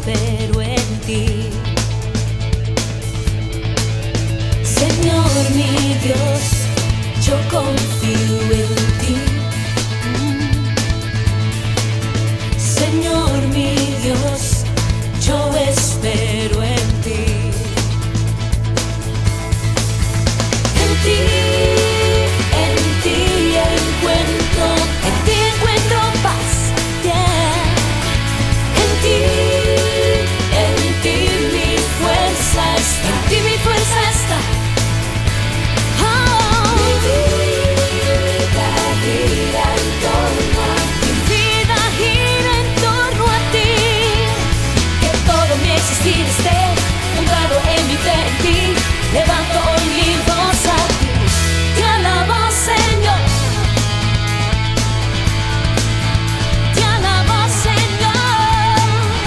espero en ti. Señor mi Dios, yo confío en ti. Señor mi Dios, yo espero en ti. En ti encuentro paz, yeah. En ti mi fuerza está, en ti mi fuerza está. Oh, mi vida gira en torno a ti, mi vida gira en torno a ti. Que todo mi existir esté fundado en mi fe en ti. Levanto hoy mi voz a ti, te alabo, Señor. Te alabo, Señor.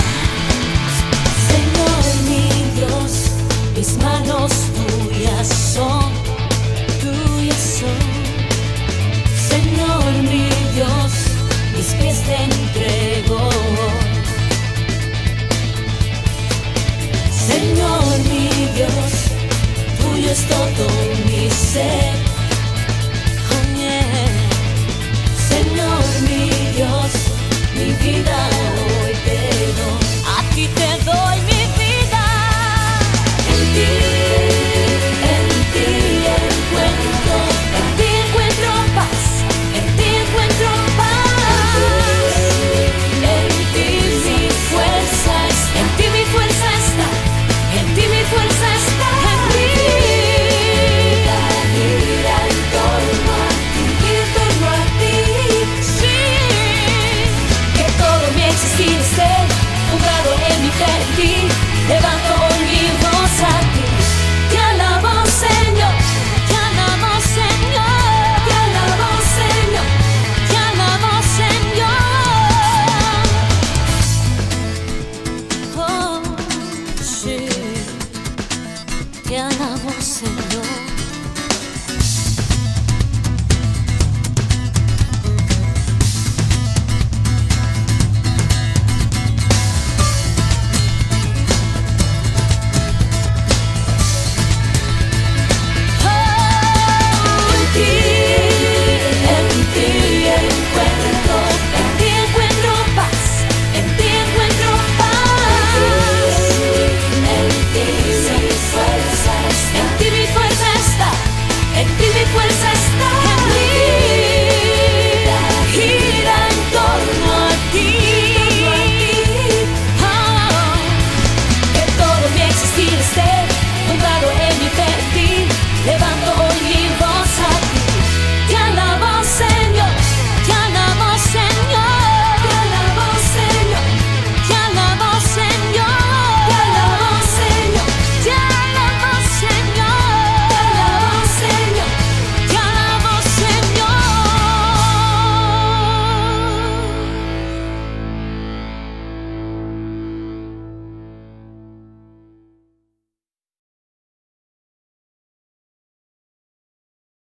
Señor mi Dios, mis manos tuyas son, tuyas son. Señor mi Dios, mis pies te entrego. Señor mi Dios, tuyo es todo mi ser.